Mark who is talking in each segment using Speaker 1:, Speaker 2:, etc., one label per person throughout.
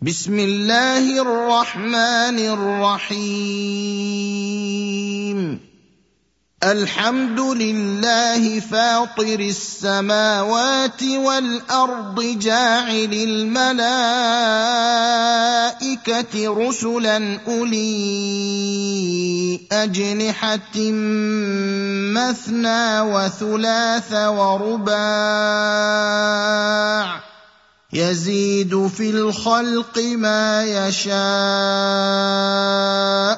Speaker 1: بسم الله الرحمن الرحيم. الحمد لله فاطر السماوات والأرض جاعل الملائكة رسلا أولي أجنحة مثنى وثلاث ورباع يزيد في الخلق ما يشاء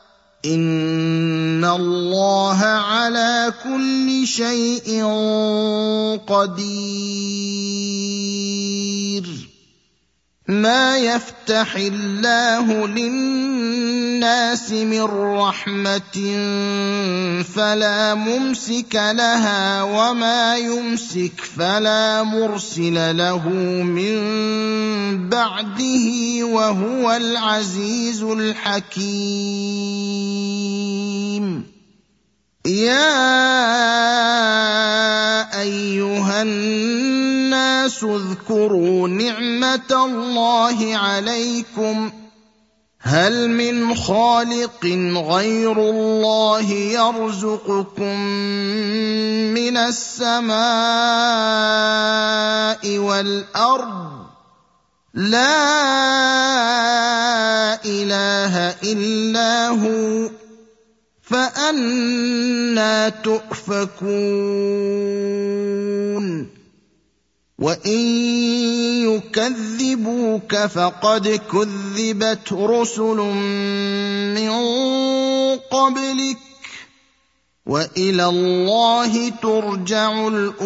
Speaker 1: إن الله على كل شيء قدير. ما يفتح الله للناس من رحمة فلا ممسك لها وما يمسك فلا مرسل له من بعده وهو العزيز الحكيم. يا أيها الناس اذكروا نعمة الله عليكم هل من خالق غير الله يرزقكم من السماء والأرض لا إله إلا هو فأنى تؤفكون. وإن يكذبوك فقد كذبت رسل من قبلك وإلى الله ترجع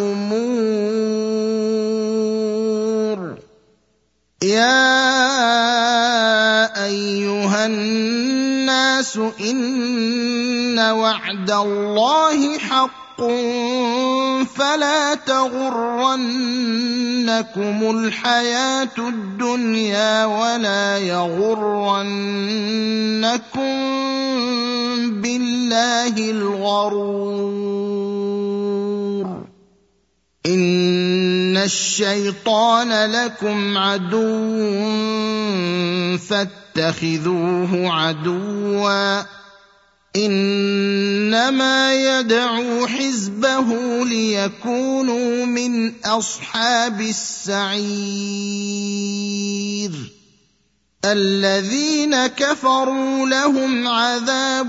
Speaker 1: الأمور. يا أيها الناس إن وعد الله حق فلا تغرنكم الحياة الدنيا ولا يغرنكم بالله الغرور. إن الشيطان لكم عدو فاتخذوه عدوا إنما يدعو حزبه ليكونوا من أصحاب السعير. الذين كفروا لهم عذاب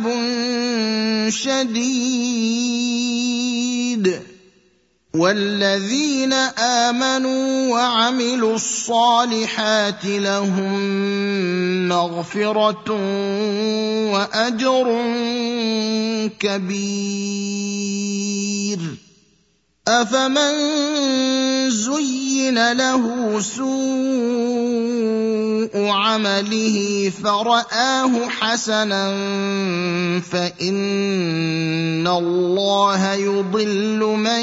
Speaker 1: شديد والذين آمنوا وعملوا الصالحات لهم مغفرة وأجر كبير. أفمن زين له سوء عمله فرآه حسنا فإن الله يضل من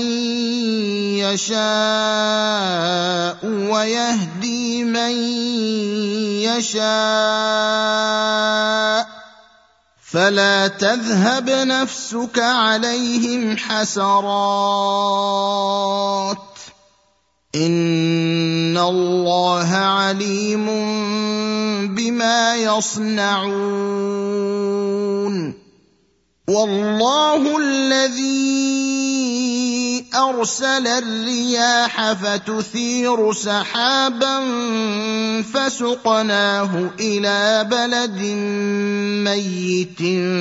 Speaker 1: يشاء ويهدي من يشاء فلا تذهب نفسك عليهم حسرات إن الله عليم بما يصنعون. والله الذي أرسل الرياح فتثير سحابا فسقناه إلى بلد ميت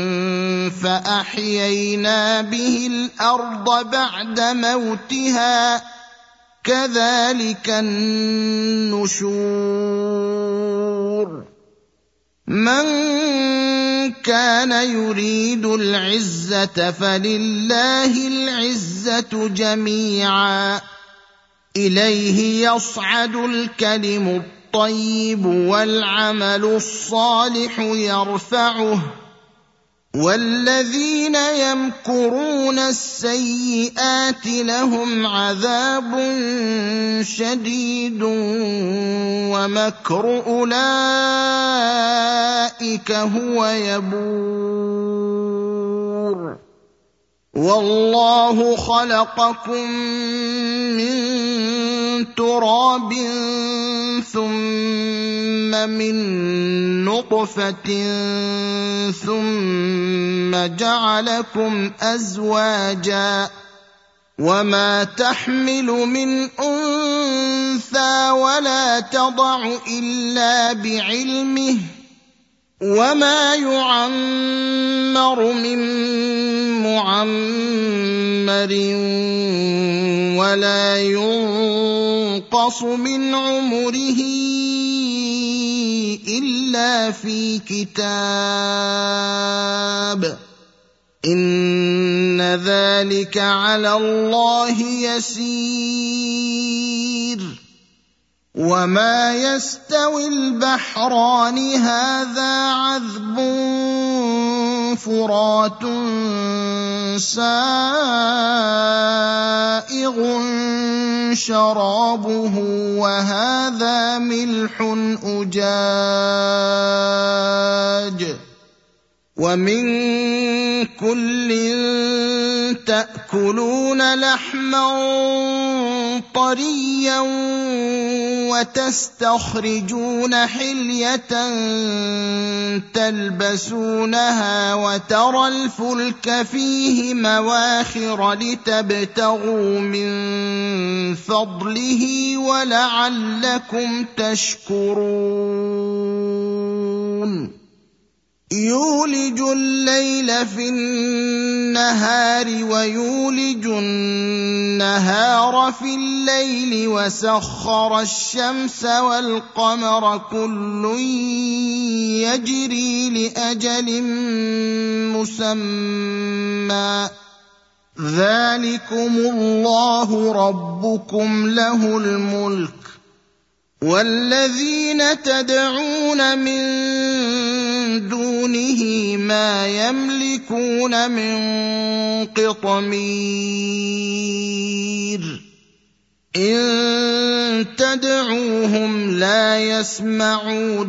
Speaker 1: فأحيينا به الأرض بعد موتها كذلك النشور. من كان يريد العزة فلله العزة جميعا إليه يصعد الكلم الطيب والعمل الصالح يرفعه والذين يمكرون السيئات لهم عذاب شديد ومكر أولئك هو يبور. والله خلقكم من تراب ثم من نطفة ثم جعلكم أزواجا وما تحمل من أنثى ولا تضع إلا بعلمه وما يعمر من معمر ولا ينقص من عمره إلا في كتاب إن ذلك على الله يسير وما يستوي البحران هذا عذب فرات سائغ شرابه وهذا ملح أجاج ومن كل تأكلون لحما طريا وتستخرجون حلية تلبسونها وترى الفلك فيه مواخر لتبتغوا من فضله ولعلكم تشكرون يولج الليل في النهار ويولج النهار في الليل وسخر الشمس والقمر كل يجري لأجل مسمى ذلكم الله ربكم له الملك والذين تدعون من دونه ما يملكون من قطمير إن تدعوهم لا يسمعوا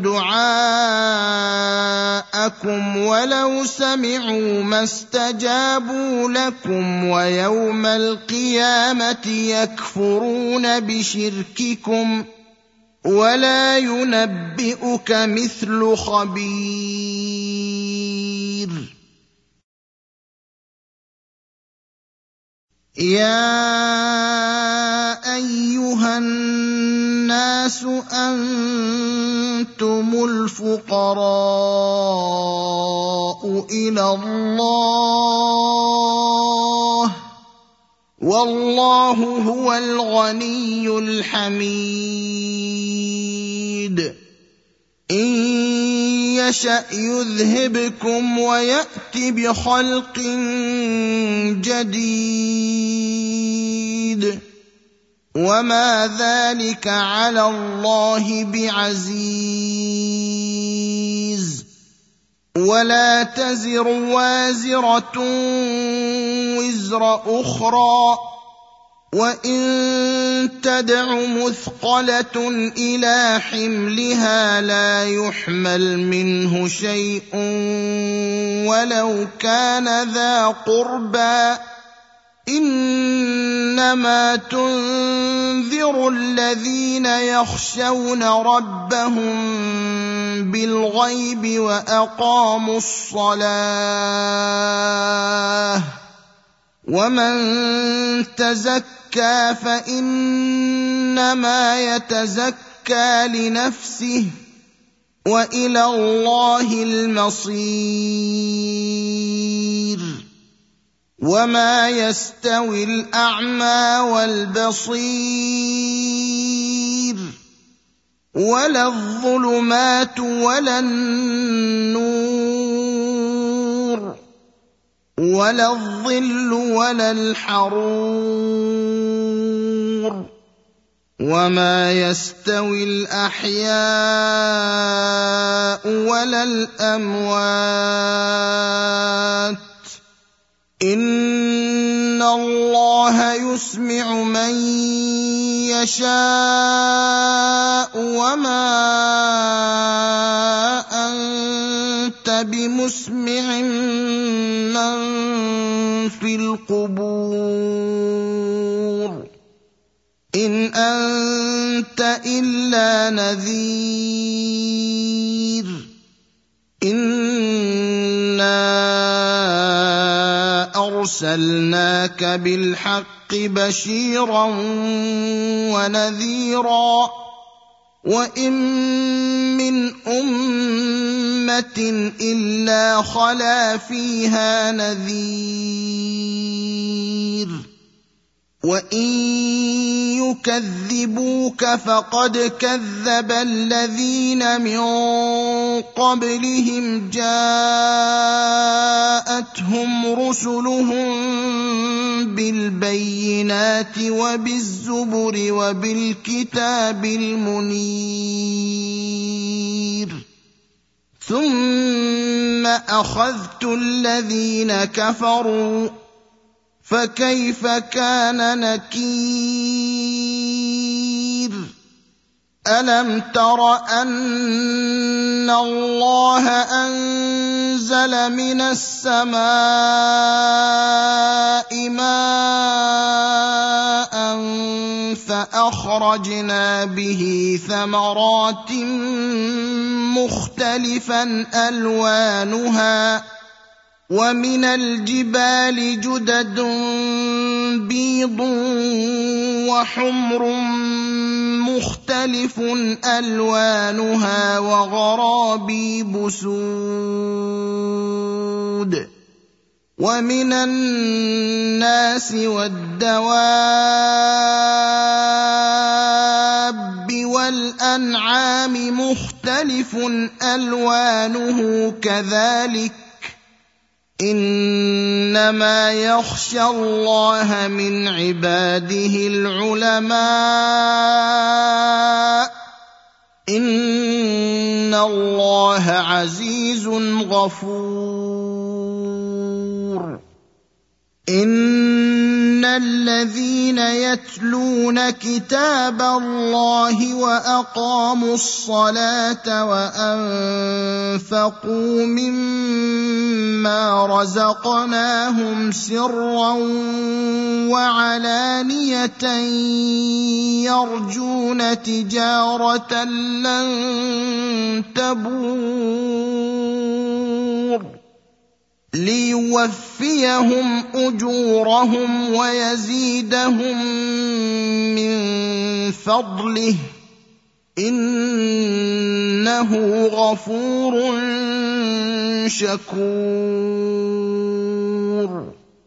Speaker 1: دعاءكم ولو سمعوا ما استجابوا لكم ويوم القيامة يكفرون بشرككم ولا ينبئك مثل خبير يا أيها الناس أنتم الفقراء إلى الله والله هو الغني الحميد إن يشأ يذهبكم ويأت بخلق جديد وما ذلك على الله بعزيز ولا تزر وازرة وزر أخرى وإن تدع مثقلة إلى حملها لا يحمل منه شيء ولو كان ذا قربى إنما تنذر الذين يخشون ربهم بالغيب وأقاموا الصلاة ومن تزكى فإنما يتزكى لنفسه وإلى الله المصير وما يستوي الأعمى والبصير ولا الظلمات ولا النور ولا الظل ولا الحرور وما يستوي الأحياء ولا الأموات إن الله يسمع من يشاء وما أنت بمسمع من في القبور إن أنت إلا نذير إنا أرسلناك بالحق بشيرا ونذيرا وإن من أمة إلا خلا فيها نذير وإن يكذبوك فقد كذب الذين من قبلهم جاءتهم رسلهم بالبينات وبالزبر وبالكتاب المنير ثم أخذت الذين كفروا فكيف كان نكير ألم تر أن الله أنزل من السماء ماء فأخرجنا به ثمرات مختلفا ألوانها ومن الجبال جدد بيض وحمر مختلف ألوانها وغرابيب سود ومن الناس والدواب والأنعام مختلف ألوانه كذلك إنما يخشى الله من عباده العلماء إن الله عزيز غفور إن الذين يتلون كتاب الله وأقاموا الصلاة وأنفقوا مما رزقناهم سرا وعلانية يرجون تجارة لن تبور ليوفيهم أجورهم ويزيدهم من فضله إنه غفور شكور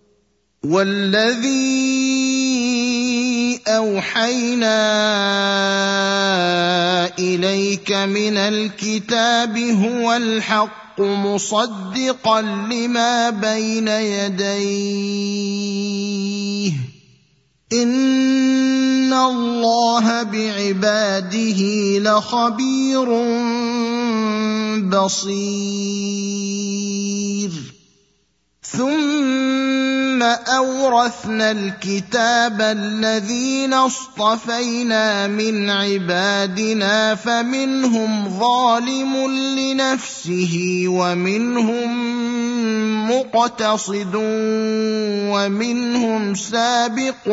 Speaker 1: والذي أوحينا إليك من الكتاب هو الحق مصدقا لما بين يديه إن الله بعباده لخبير بصير ثم أورثنا الكتاب الذين اصطفينا من عبادنا فمنهم ظالم لنفسه ومنهم مقتصد ومنهم سابق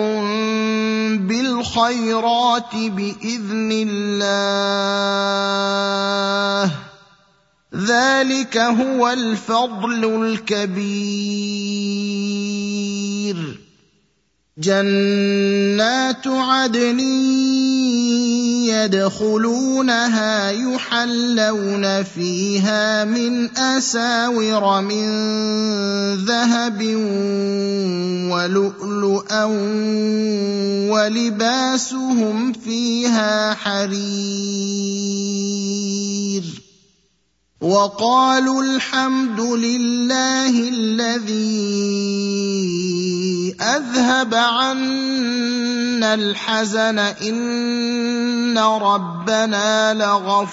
Speaker 1: بالخيرات بإذن الله ذلك هو الفضل الكبير جنات عدن يدخلونها يحلون فيها من أساور من ذهب ولؤلؤا ولباسهم فيها حرير وقالوا الحمد لله الذي أذهب عنا الحزن إن ربنا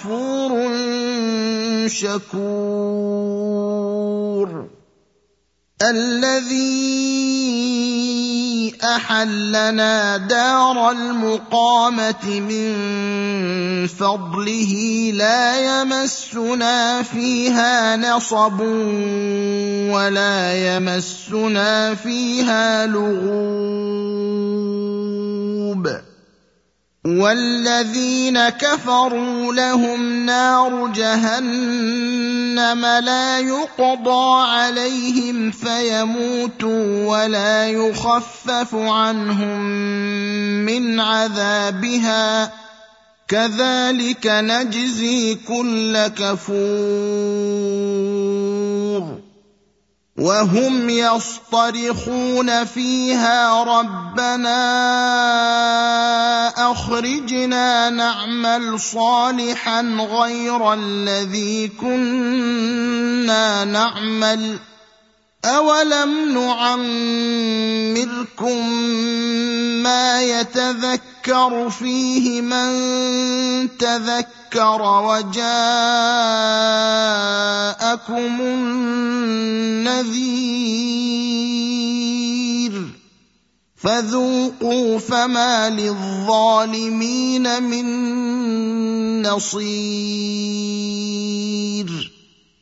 Speaker 1: لغفور شكور الذي أحلنا دار المقامة من فضله لا يمسنا فيها نصب ولا يمسنا فيها لغوب والذين كفروا لهم نار جهنم لا يقضى عليهم فيموتوا ولا يخفف عنهم من عذابها كذلك نجزي كل كفور وهم يصطرخون فيها ربنا أخرجنا نعمل صالحا غير الذي كنا نعمل أولم نعمركم ما يتذكر فيه من تذكر وجاءكم النذير فذوقوا فما للظالمين من نصير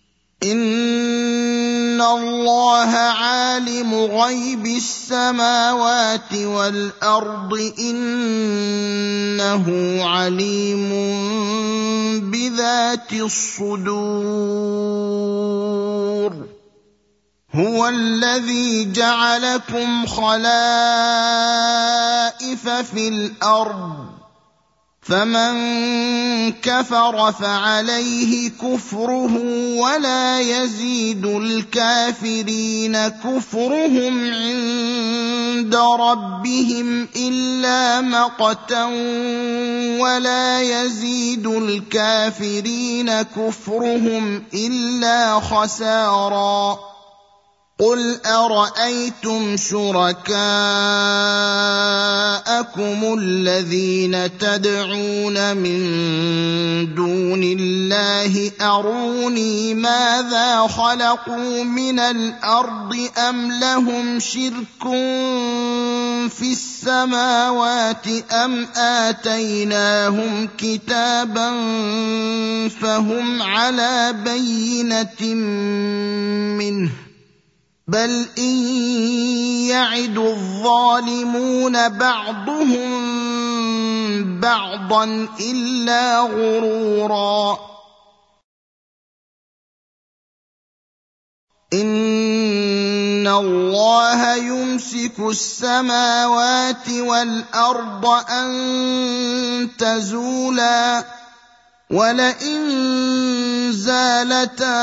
Speaker 1: إن الله عالم غيب السماوات والأرض إنه عليم بذات الصدور هو الذي جعلكم خلائف في الأرض فمن كفر فعليه كفره ولا يزيد الكافرين كفرهم عند ربهم إلا مقتا ولا يزيد الكافرين كفرهم إلا خسارا قل أرأيتم شركاءكم الذين تدعون من دون الله أروني ماذا خلقوا من الأرض أم لهم شرك في السماوات أم آتيناهم كتابا فهم على بينة منه بل إن يعد الظالمون بعضهم بعضا إلا غرورا إن الله يمسك السماوات والأرض أن تزولا ولئن زالتا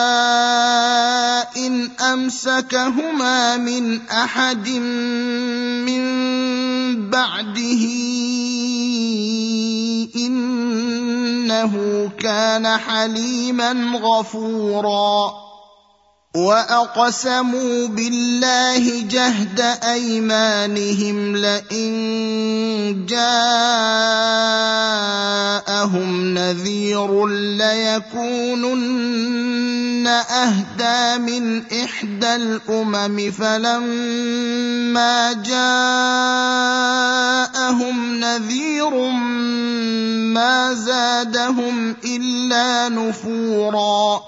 Speaker 1: إن أمسكهما من أحد من بعده إنه كان حليما غفورا وأقسموا بالله جهد أيمانهم لئن جاءهم نذير ليكونن أهدى من إحدى الأمم فلما جاءهم نذير ما زادهم إلا نفورا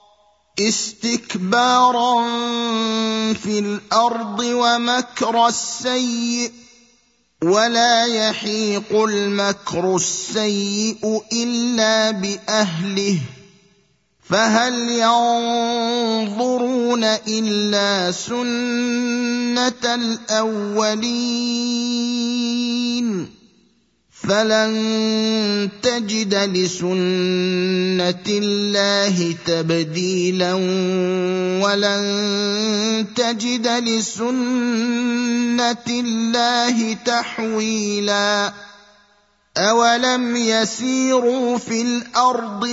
Speaker 1: استكبارا في الأرض ومكر السيء ولا يحيق المكر السيء إلا بأهله فهل ينظرون إلا سنة الأولين فلن تجد لسنة الله تبديلا ولن تجد لسنة الله تحويلا أولم يسيروا في الأرض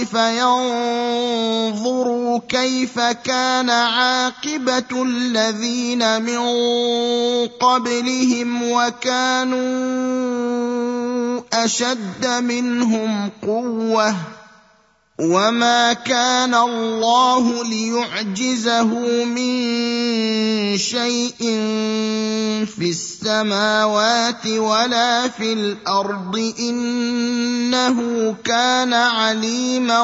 Speaker 1: فينظروا كيف كان عاقبة الذين من قبلهم وكانوا أشد منهم قوة وما كان الله ليعجزه من شيء في السماوات ولا في الارض انه كان عليما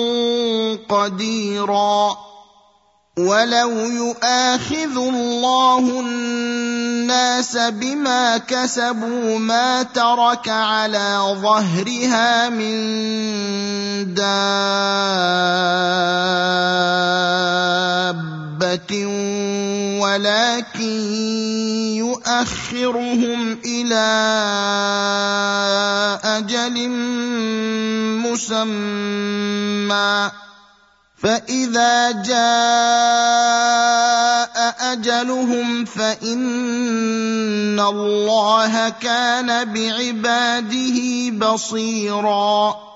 Speaker 1: قديرا ولو يؤاخذ الله الناس بما كسبوا ما ترك على ظهرها من دابة ولكن يؤخرهم إلى أجل مسمى فإذا جاء أجلهم فإن الله كان بعباده بصيراً